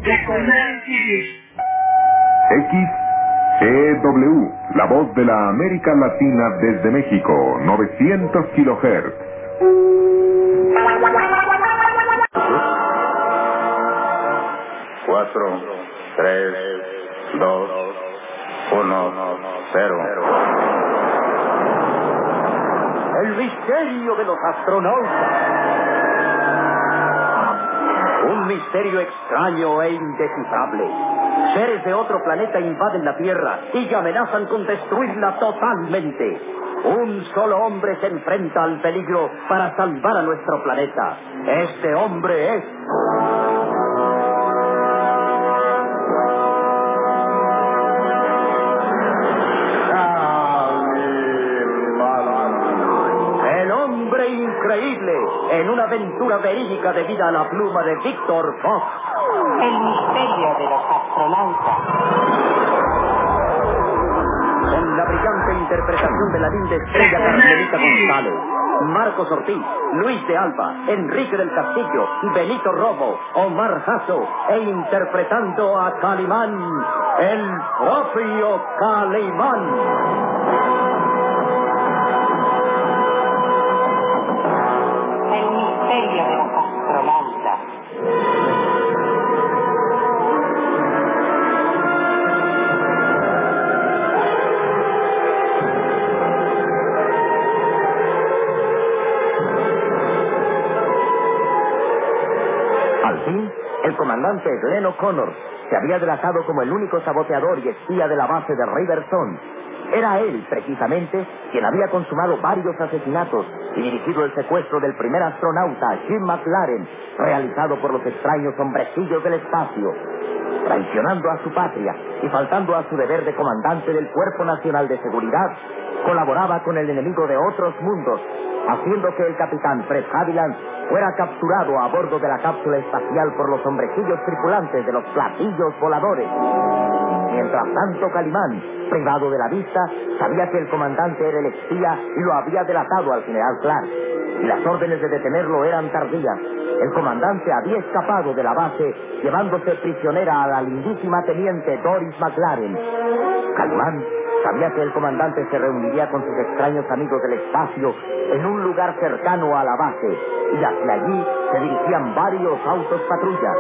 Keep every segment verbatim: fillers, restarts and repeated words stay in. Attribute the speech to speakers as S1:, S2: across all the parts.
S1: X E W, la voz de la América Latina desde México, novecientos kilohertz.
S2: Cuatro, tres, dos, uno, cero.
S3: El misterio de los astronautas. Un misterio extraño e indescifrable. Seres de otro planeta invaden la Tierra y amenazan con destruirla totalmente. Un solo hombre se enfrenta al peligro para salvar a nuestro planeta. Este hombre es... el hombre increíble en una aventura verídica debida a la pluma de Víctor Fox.
S4: El misterio de los astronautas.
S3: Con la brillante interpretación de la linda estrella Carmelita González, Marcos Ortiz, Luis de Alba, Enrique del Castillo, Benito Romo, Omar Jasso, e interpretando a Calimán, el propio Calimán.
S4: De los astronautas.
S3: Al fin, el comandante Glenn O'Connor se había delatado como el único saboteador y espía de la base de Riverstone. Era él, precisamente, quien había consumado varios asesinatos y dirigido el secuestro del primer astronauta, Jim McLaren, realizado por los extraños hombrecillos del espacio. Traicionando a su patria y faltando a su deber de comandante del Cuerpo Nacional de Seguridad, colaboraba con el enemigo de otros mundos, haciendo que el capitán Fred Haviland fuera capturado a bordo de la cápsula espacial por los hombrecillos tripulantes de los platillos voladores. Mientras tanto, Calimán, privado de la vista, sabía que el comandante era el espía y lo había delatado al general Clark. Y las órdenes de detenerlo eran tardías. El comandante había escapado de la base, llevándose prisionera a la lindísima teniente Doris McLaren. Calimán sabía que el comandante se reuniría con sus extraños amigos del espacio en un lugar cercano a la base, y hacia allí se dirigían varios autos patrulla.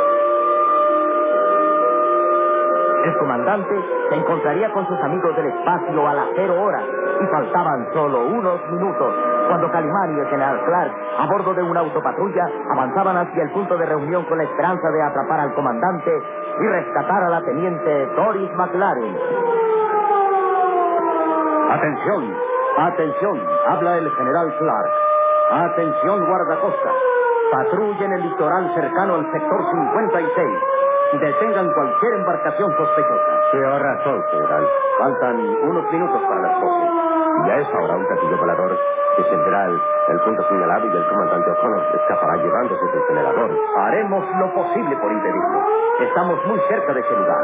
S3: El comandante se encontraría con sus amigos del espacio a las cero horas, y faltaban solo unos minutos cuando Calimán y el general Clark, a bordo de una autopatrulla, avanzaban hacia el punto de reunión con la esperanza de atrapar al comandante y rescatar a la teniente Doris McLaren. Atención, atención, habla el general Clark. Atención, guardacostas. Patrulla en el litoral cercano al sector cincuenta y seis. Detengan cualquier embarcación sospechosa.
S5: Tiene razón, general.
S3: Faltan unos minutos para las doce.
S5: Ya es ahora un platillo volador que servirá el, el punto señalado y el comandante O'Connor escapará llevándose su generador.
S3: Haremos lo posible por impedirlo. Estamos muy cerca de ese lugar.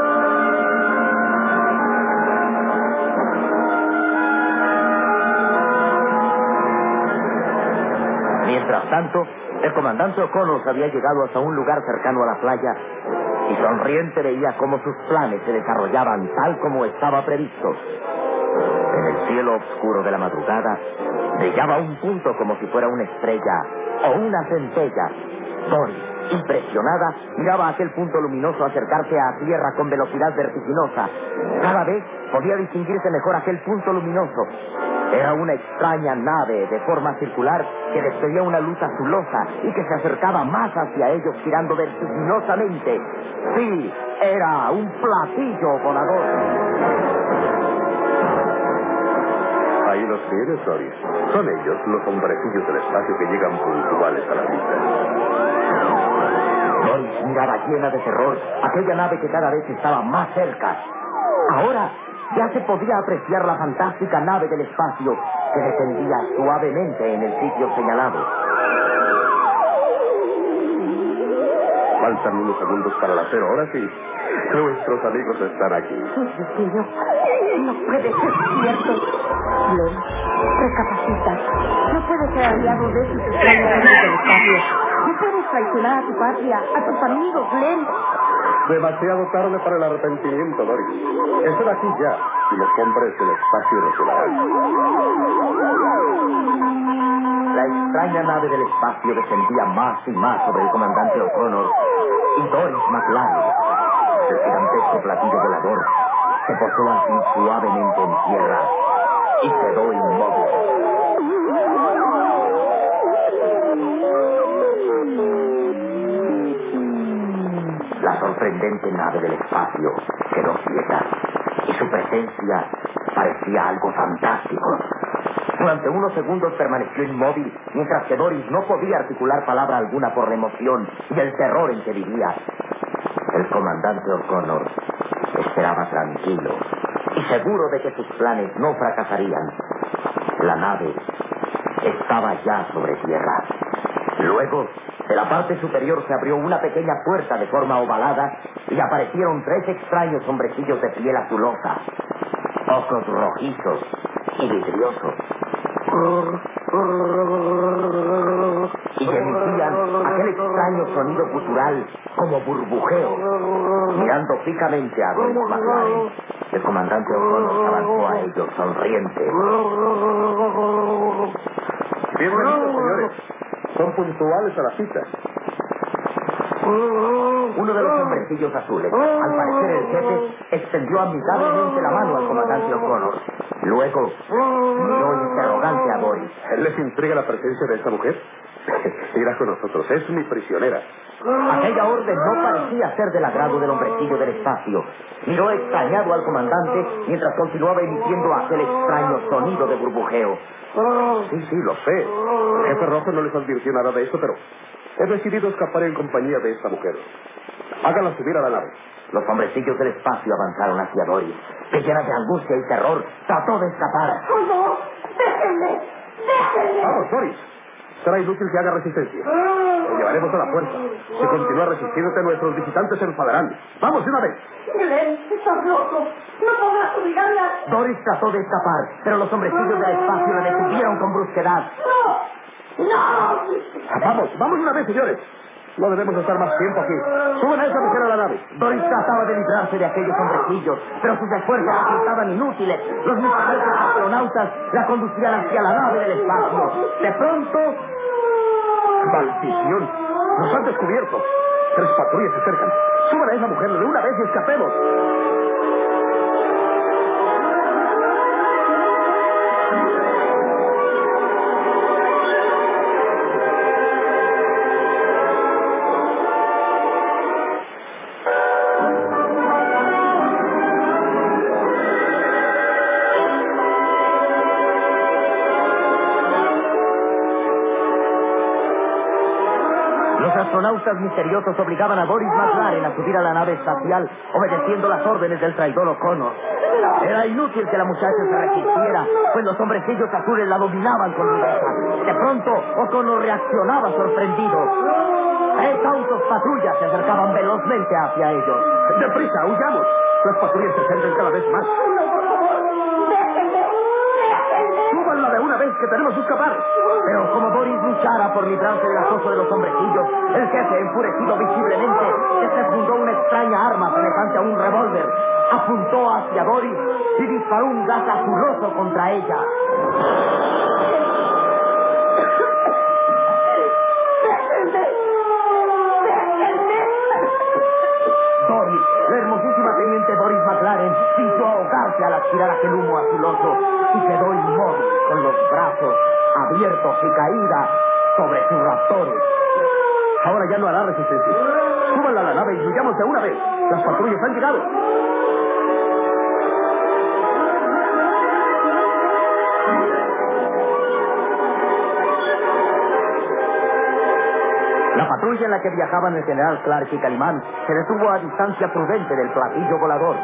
S3: Mientras tanto, el comandante O'Connor había llegado hasta un lugar cercano a la playa y sonriente veía cómo sus planes se desarrollaban tal como estaba previsto. En el cielo oscuro de la madrugada brillaba un punto como si fuera una estrella o una centella. Doris, impresionada, miraba aquel punto luminoso acercarse a tierra con velocidad vertiginosa. Cada vez podía distinguirse mejor aquel punto luminoso. Era una extraña nave de forma circular que despedía una luz azulosa y que se acercaba más hacia ellos girando vertiginosamente. Sí, era un platillo volador.
S5: Ahí los tienes, Doris. Son ellos los hombrecillos del espacio que llegan puntuales a la cita.
S3: Doris miraba llena de terror aquella nave que cada vez estaba más cerca. Ahora ya se podía apreciar la fantástica nave del espacio que descendía suavemente en el sitio señalado.
S5: Faltan unos segundos para las cero horas y nuestros amigos están aquí.
S4: Dios mío, no puede ser cierto. Glenn, recapacita. No puedes ser aliado de esos extraños hombres del espacio. No puedes traicionar a tu patria, a tus amigos, Glenn.
S5: Demasiado tarde para el arrepentimiento, Doris. Estén aquí ya y los hombres del espacio revelarán.
S3: La extraña nave del espacio descendía más y más sobre el comandante O'Connor y Doris McLaren. El gigantesco platillo volador se posó así suavemente en tierra y quedó inmóvil. La sorprendente nave del espacio quedó quieta y su presencia parecía algo fantástico. Durante unos segundos permaneció inmóvil, mientras que Doris no podía articular palabra alguna por la emoción y el terror en que vivía. El comandante O'Connor esperaba tranquilo y seguro de que sus planes no fracasarían. La nave estaba ya sobre tierra. Luego, de la parte superior se abrió una pequeña puerta de forma ovalada y aparecieron tres extraños hombrecillos de piel azulosa, ojos rojizos y vidriosos. Y emitían aquel extraño sonido gutural como burbujeo. Mirando fijamente a Doris McLaren, el comandante O'Connor avanzó a ellos sonriente.
S5: Bienvenidos, señores. Son puntuales a la cita.
S3: Uno de los hombrecillos azules, al parecer el jefe, extendió amigablemente la mano al comandante O'Connor. Luego, miró interrogante a Doris.
S5: ¿Les intriga la presencia de esta mujer? Irá con nosotros. Es mi prisionera.
S3: Aquella orden no parecía ser del agrado del hombrecillo del espacio. Miró extrañado al comandante mientras continuaba emitiendo aquel extraño sonido de burbujeo.
S5: Sí, sí, lo sé. El jefe rojo no les advirtió nada de esto, pero he decidido escapar en compañía de esta mujer. Háganla subir a la nave.
S3: Los hombrecillos del espacio avanzaron hacia Doris, que llena de angustia y terror trató de escapar.
S4: ¡Oh, no! ¡Déjenme! ¡Déjenme!
S5: Vamos, Doris. Será inútil que haga resistencia. Te llevaremos a la fuerza. Si continúa resistiéndote, nuestros visitantes se enfadarán. ¡Vamos de una vez!
S4: Glenn, estás loco. No podrás obligarla.
S3: Doris trató de escapar, pero los hombrecillos del espacio la detuvieron con brusquedad.
S4: ¡No! ¡No!
S5: Vamos, vamos de una vez, señores. No debemos estar más tiempo aquí. Suban a esa mujer a la nave.
S3: Doris trataba de librarse de aquellos hombrecillos, pero sus esfuerzos resultaban inútiles. Los misteriosos astronautas la conducían hacia la nave del espacio. De pronto...
S5: ¡Maldición! ¡Nos han descubierto! Tres patrullas se acercan. Suban a esa mujer de una vez y escapemos.
S3: Los astronautas misteriosos obligaban a Doris McLaren a subir a la nave espacial, obedeciendo las órdenes del traidor O'Connor. Era inútil que la muchacha se resistiera, pues los hombrecillos azules la dominaban con rudeza. De pronto, O'Connor reaccionaba sorprendido. Tres autos patrullas se acercaban velozmente hacia ellos.
S5: ¡Deprisa, huyamos! Las patrullas se acercan cada vez más.
S4: No, por favor. Déjenme. Déjenme.
S5: ¡Súbanla de una vez, que tenemos que escapar!
S3: Pero como Doris luchara por librarse del acoso de los hombrecillos, el jefe, enfurecido visiblemente, desenfundó una extraña arma semejante a un revólver, apuntó hacia Doris y disparó un gas azuloso contra ella.
S4: Déjenme. Déjenme.
S3: Doris, la hermosísima teniente Doris McLaren, sintió ahogarse al aspirar aquel humo azuloso y quedó inmóvil con los brazos abiertos y caída sobre sus raptores.
S5: Ahora ya no hará resistencia. Súbanla a la nave y huyamos de una vez. Las patrullas han llegado.
S3: La patrulla en la que viajaban el general Clark y Calimán se detuvo a distancia prudente del platillo volador.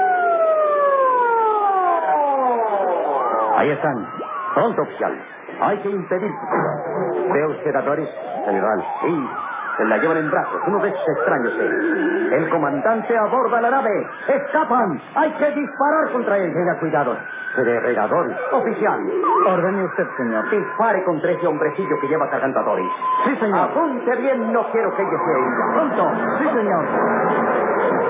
S5: Ahí están. Pronto, oficial. Hay que impedir. ¿Ve usted a Doris, general? Sí. Se la llevan en brazos. Uno de esos extraños es.
S3: El comandante aborda la nave. ¡Escapan! ¡Hay que disparar contra él! Tenga cuidado.
S5: Se derrega Doris.
S3: Oficial.
S5: Ordene usted, señor.
S3: Dispare contra ese hombrecillo que lleva cargando a Doris.
S5: Sí, señor.
S3: Apunte bien, no quiero que ella se hunda. ¡Pronto!
S5: Sí, señor.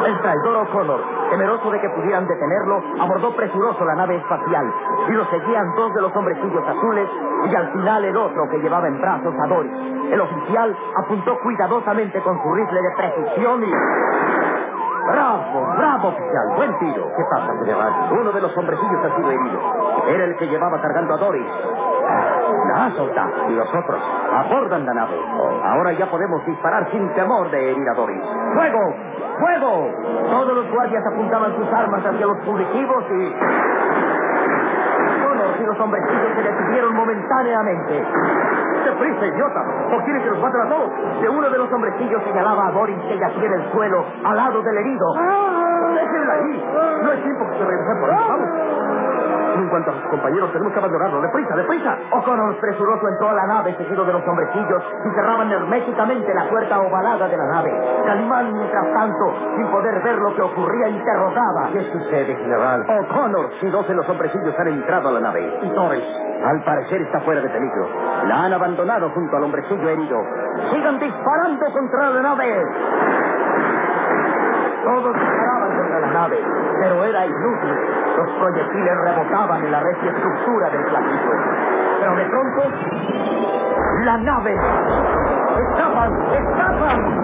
S3: El traidor O'Connor, temeroso de que pudieran detenerlo, abordó presuroso la nave espacial y lo seguían dos de los hombrecillos azules y al final el otro que llevaba en brazos a Doris. El oficial apuntó cuidadosamente con su rifle de precisión y...
S5: ¡Bravo, bravo, oficial! ¡Buen tiro! ¿Qué pasa, general? Uno de los hombrecillos ha sido herido. Era el que llevaba cargando a Doris. La ha soltado. Y los otros abordan la nave. Ahora ya podemos disparar sin temor de herir a Doris.
S3: ¡Fuego! ¡Fuego! Todos los guardias apuntaban sus armas hacia los fugitivos y... Todos y los hombrecillos se detuvieron momentáneamente.
S5: ¡Deprisa, idiota! ¿O quieren que los maten a todos?
S3: Que uno de los hombrecillos señalaba a Doris que yacía en el suelo al lado del herido.
S5: ¡Déjenla ahí! No hay tiempo que se regresen por ahí. ¡Vamos! En cuanto a sus compañeros, tenemos que abandonarlo. ¡Deprisa, deprisa!
S3: O'Connor presuroso entró a la nave seguido de los hombrecillos y cerraban herméticamente la puerta ovalada de la nave. Calimán, mientras tanto, sin poder ver lo que ocurría, interrogaba.
S5: ¿Qué sucede, general? O'Connor y dos de los hombrecillos han entrado a la nave. Y Torres, al parecer, está fuera de peligro. La han abandonado junto al hombrecillo herido.
S3: ¡Sigan disparando contra la nave! Todos disparaban contra la nave, pero era inútil. Los proyectiles rebotaban en la recia estructura del platillo. Pero de pronto, la nave... ¡Escapan! ¡Escapan!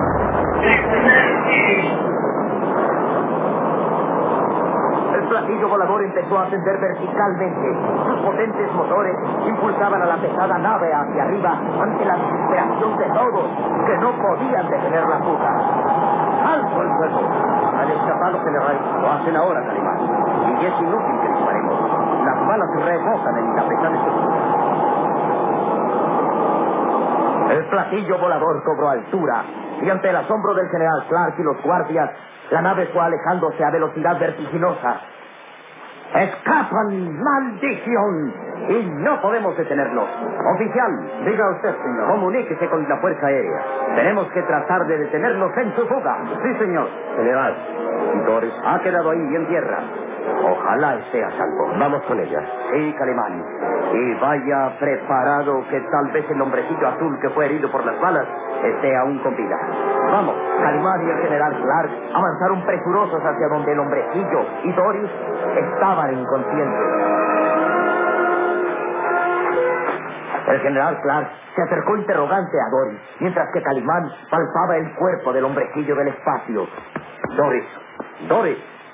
S3: El platillo volador empezó a ascender verticalmente. Sus potentes motores impulsaban a la pesada nave hacia arriba ante la desesperación de todos, que no podían detener la fuga.
S5: ¡Alto el fuego! Han escapado, general. Lo hacen ahora, Calimán. Y es inútil que disparemos. Las balas rebotan en la pesada estructura.
S3: El platillo volador cobró altura y ante el asombro del general Clark y los guardias, la nave fue alejándose a velocidad vertiginosa.
S5: ¡Escapan! ¡Maldición! Y no podemos detenerlos. Oficial, diga usted, señor. Comuníquese con la Fuerza Aérea. Tenemos que tratar de detenerlos en su fuga. Sí, señor. General, Doris ha quedado ahí en tierra. Ojalá esté a salvo. Vamos con ella. Sí, Calimán. Y vaya preparado que tal vez el hombrecillo azul que fue herido por las balas esté aún con vida. Vamos.
S3: Calimán y el general Clark avanzaron presurosos hacia donde el hombrecillo y Doris estaban inconscientes. El general Clark se acercó interrogante a Doris, mientras que Calimán palpaba el cuerpo del hombrecillo del espacio.
S5: Doris, Doris.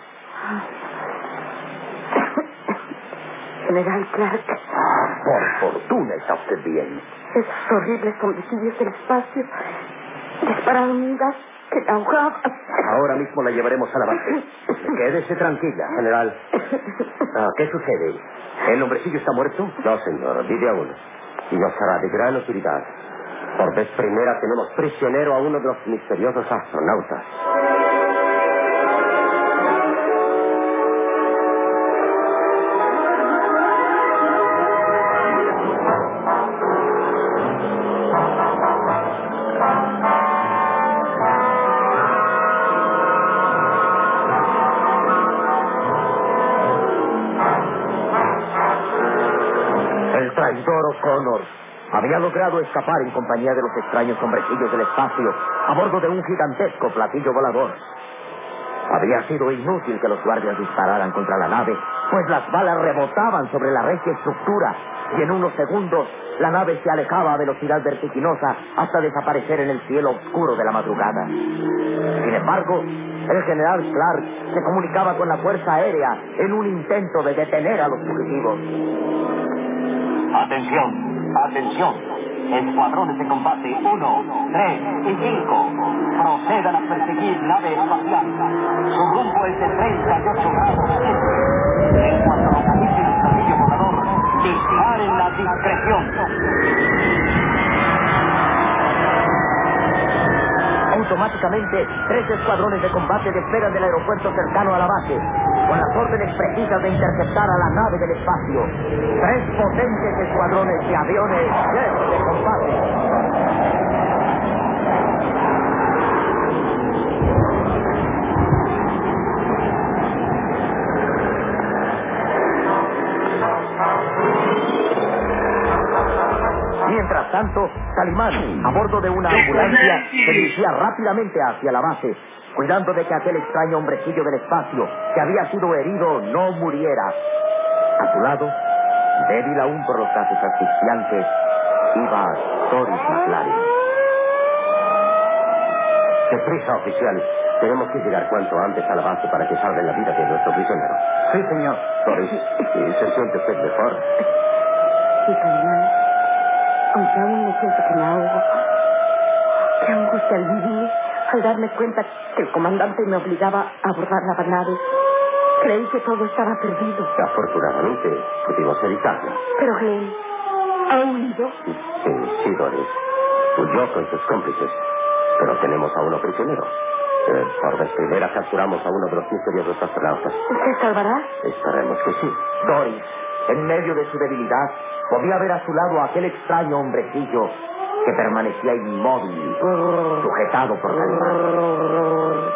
S4: General Clark.
S5: Por fortuna está usted bien.
S4: Esos horribles hombrecillos del espacio dispararon un gas que la ahogaba.
S5: Ahora mismo la llevaremos a la base. Quédese tranquila, general. Ah, ¿qué sucede? ¿El hombrecillo está muerto? No, señor, vive aún. Y nos hará de gran utilidad. Por vez primera tenemos prisionero a uno de los misteriosos astronautas.
S3: El traidor O'Connor había logrado escapar en compañía de los extraños hombrecillos del espacio a bordo de un gigantesco platillo volador. Había sido inútil que los guardias dispararan contra la nave, pues las balas rebotaban sobre la regia estructura y en unos segundos la nave se alejaba a velocidad vertiginosa hasta desaparecer en el cielo oscuro de la madrugada. Sin embargo, el general Clark se comunicaba con la Fuerza Aérea en un intento de detener a los fugitivos.
S6: Atención, atención. Escuadrones de combate uno, tres y cinco. Procedan a perseguir nave espacial. Su rumbo es de treinta y ocho grados este. En cuanto localicen el platillo volador, disparen la discreción.
S3: Automáticamente, tres escuadrones de combate despegan del aeropuerto cercano a la base, con las órdenes precisas de interceptar a la nave del espacio. Tres potentes escuadrones de aviones llenos de combate. Mientras tanto, Calimán, a bordo de una ambulancia, se dirigía rápidamente hacia la base, cuidando de que aquel extraño hombrecillo del espacio, que había sido herido, no muriera. A su lado, débil aún por los gases asfixiantes, iba Doris McLaren.
S5: Deprisa, oficial. Tenemos que llegar cuanto antes a la base para que salve la vida de nuestro prisionero.
S3: Sí, señor.
S5: Doris, ¿se siente usted mejor?
S4: Sí, Calimán. Aunque aún me siento que me ahogo. Qué angustia al vivir, al darme cuenta que el comandante me obligaba a abordar la nave. Creí que todo estaba perdido.
S5: Afortunadamente, pudimos evitarlo.
S4: Pero Glenn, ¿ha huido?
S5: Sí, sí, Doris. Huyó con sus cómplices. Pero tenemos a uno prisionero. Eh, por vez primera capturamos a uno de los misteriosos astronautas.
S4: ¿Usted salvará?
S5: Esperemos que sí.
S3: Doris, en medio de su debilidad, podía ver a su lado a aquel extraño hombrecillo que permanecía inmóvil, sujetado por Calimán.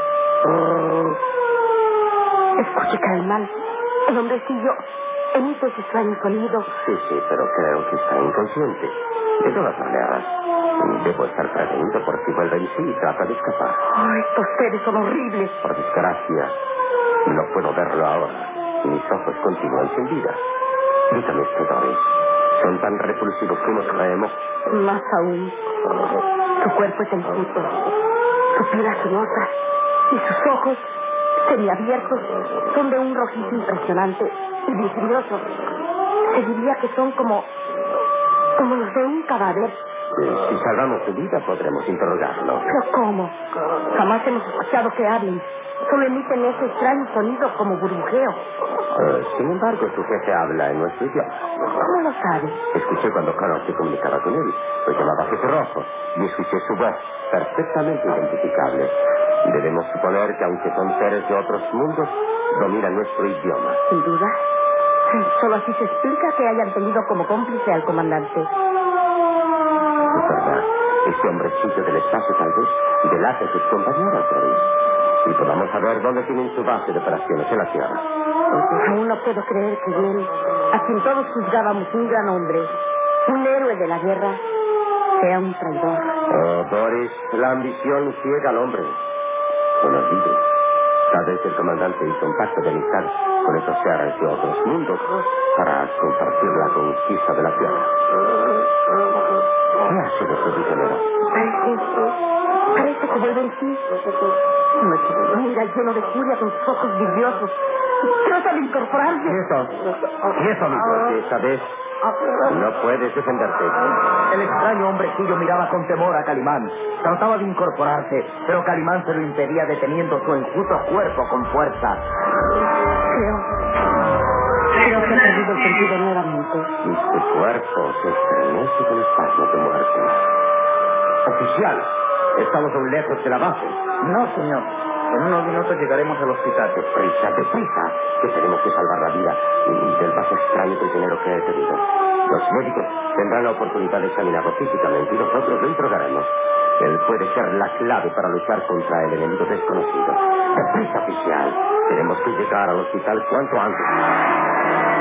S4: Escuche, Calimán. El hombrecillo emite ese extraño sonido.
S5: Sí, sí, pero creo que está inconsciente. De todas maneras, debo estar prevenido por si vuelve en sí y trata de escapar.
S4: Oh, estos seres son horribles.
S5: Por desgracia, no puedo verlo ahora. Y mis ojos continúan sin vida. Dígame usted, Doris, ¿son tan repulsivos como creemos?
S4: Más aún, su cuerpo es enjuto, su piel azulosas y sus ojos semiabiertos son de un rojizo impresionante y vidrioso. Se diría que son como, como los de un cadáver.
S5: Eh, si salvamos su vida, podremos interrogarlo.
S4: ¿Pero cómo? Jamás hemos escuchado que hablen. Solo emiten ese extraño sonido como burbujeo.
S5: Eh, sin embargo, su jefe habla en nuestro idioma.
S4: ¿Cómo lo sabe?
S5: Escuché cuando Connor se comunicaba con él. Lo llamaba Jefe Rojo. Y escuché su voz, perfectamente identificable. Debemos suponer que, aunque son seres de otros mundos, dominan nuestro idioma.
S4: Sin duda. Solo así se explica que hayan tenido como cómplice al comandante.
S5: Es verdad. Este hombrecillo del espacio tal vez delate a sus compañeros, Doris. Y podamos saber dónde tienen su base de operaciones en la Tierra.
S4: Aún no puedo creer que él, a quien todos juzgábamos un gran hombre, un héroe de la guerra, sea un traidor.
S5: Oh, Doris, la ambición ciega al hombre. No lo olvides. Tal vez el comandante hizo un pacto de amistad con esos seres de otros mundos para compartir la conquista de la Tierra. ¿Qué hace nuestro prisionero?
S4: Parece, parece que vuelve en sí. Mira, lleno de furia con sus ojos vidriosos. Trata de incorporarse.
S5: Quieto. Quieto, amigo. Porque esta vez no puedes defenderte.
S3: El extraño hombrecillo miraba con temor a Calimán. Trataba de incorporarse, pero Calimán se lo impedía deteniendo su enjuto cuerpo con fuerza.
S4: Creo, creo que he perdido el sentido nuevamente.
S5: Y su cuerpo se estremece con espasmos de muerte. Oficial, estamos aún lejos de la base.
S3: No, señor. En unos minutos llegaremos al hospital.
S5: Deprisa, deprisa, que tenemos que salvar la vida del más extraño prisionero que he tenido. Los médicos tendrán la oportunidad de examinarlo físicamente y nosotros lo interrogaremos. Él puede ser la clave para luchar contra el enemigo desconocido. Deprisa, oficial. Tenemos que llegar al hospital cuanto antes.